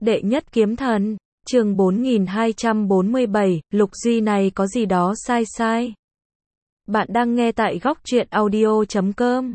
Đệ nhất kiếm thần, chương 4247, Lục Duy này có gì đó sai sai. Bạn đang nghe tại góc truyện audio.com.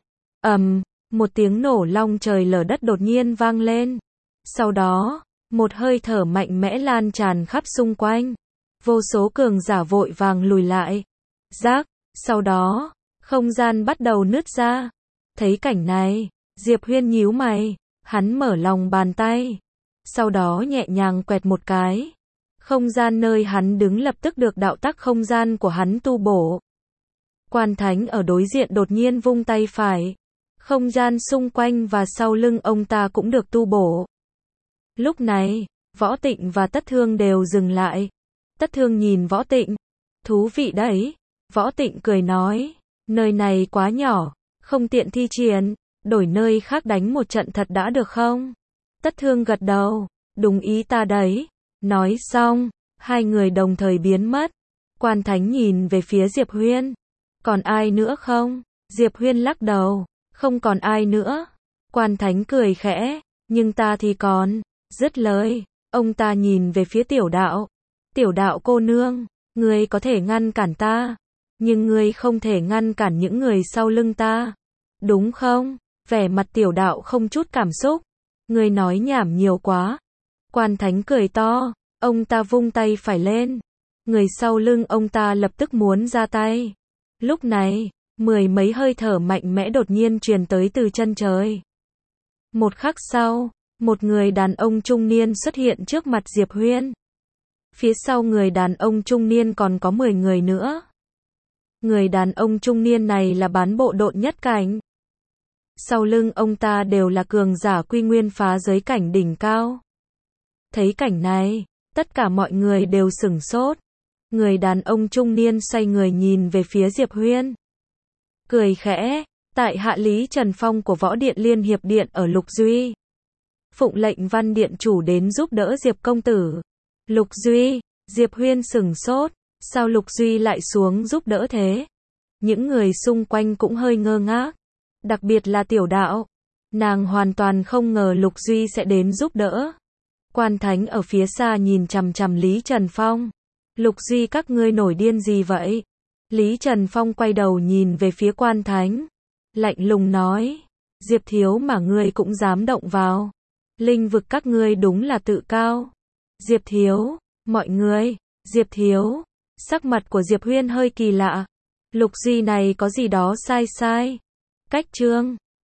Một tiếng nổ long trời lở đất đột nhiên vang lên. Sau đó, một hơi thở mạnh mẽ lan tràn khắp xung quanh. Vô số cường giả vội vàng lùi lại. Rác, sau đó, không gian bắt đầu nứt ra. Thấy cảnh này, Diệp Huyên nhíu mày, hắn mở lòng bàn tay. Sau đó nhẹ nhàng quẹt một cái. Không gian nơi hắn đứng lập tức được đạo tắc không gian của hắn tu bổ. Quan Thánh ở đối diện đột nhiên vung tay phải. Không gian xung quanh và sau lưng ông ta cũng được tu bổ. Lúc này, Võ Tịnh và Tất Thương đều dừng lại. Tất Thương nhìn Võ Tịnh. Thú vị đấy. Võ Tịnh cười nói. Nơi này quá nhỏ, không tiện thi triển. Đổi nơi khác đánh một trận thật đã được không? Tất Thương gật đầu. Đúng ý ta đấy. Nói xong, hai người đồng thời biến mất. Quan Thánh nhìn về phía Diệp Huyên. Còn ai nữa không? Diệp Huyên lắc đầu. Không còn ai nữa. Quan Thánh cười khẽ. Nhưng ta thì còn. Dứt lời, ông ta nhìn về phía Tiểu Đạo. Tiểu Đạo cô nương, ngươi có thể ngăn cản ta. Nhưng ngươi không thể ngăn cản những người sau lưng ta. Đúng không? Vẻ mặt Tiểu Đạo không chút cảm xúc. Ngươi nói nhảm nhiều quá. Quan Thánh cười to. Ông ta vung tay phải lên. Người sau lưng ông ta lập tức muốn ra tay. Lúc này, mười mấy hơi thở mạnh mẽ đột nhiên truyền tới từ chân trời. Một khắc sau, một người đàn ông trung niên xuất hiện trước mặt Diệp Huyên. Phía sau người đàn ông trung niên còn có 10 người nữa. Người đàn ông trung niên này là bán bộ độn nhất cảnh. Sau lưng ông ta đều là cường giả quy nguyên phá giới cảnh đỉnh cao. Thấy cảnh này, tất cả mọi người đều sửng sốt. Người đàn ông trung niên xoay người nhìn về phía Diệp Huyên. Cười khẽ, tại hạ Lý Trần Phong của Võ Điện Liên Hiệp Điện ở Lục Duy. Phụng lệnh Văn Điện chủ đến giúp đỡ Diệp công tử. Lục Duy, Diệp Huyên sửng sốt, sao Lục Duy lại xuống giúp đỡ thế? Những người xung quanh cũng hơi ngơ ngác, đặc biệt là Tiểu Đạo. Nàng hoàn toàn không ngờ Lục Duy sẽ đến giúp đỡ. Quan Thánh ở phía xa nhìn chằm chằm Lý Trần Phong. Lục Duy các ngươi nổi điên gì vậy? Lý Trần Phong quay đầu nhìn về phía Quan Thánh. Lạnh lùng nói. Diệp thiếu mà ngươi cũng dám động vào. Linh vực các ngươi đúng là tự cao. Diệp thiếu, mọi người, Diệp thiếu. Sắc mặt của Diệp Huyên hơi kỳ lạ. Lục Duy này có gì đó sai sai. Cách chương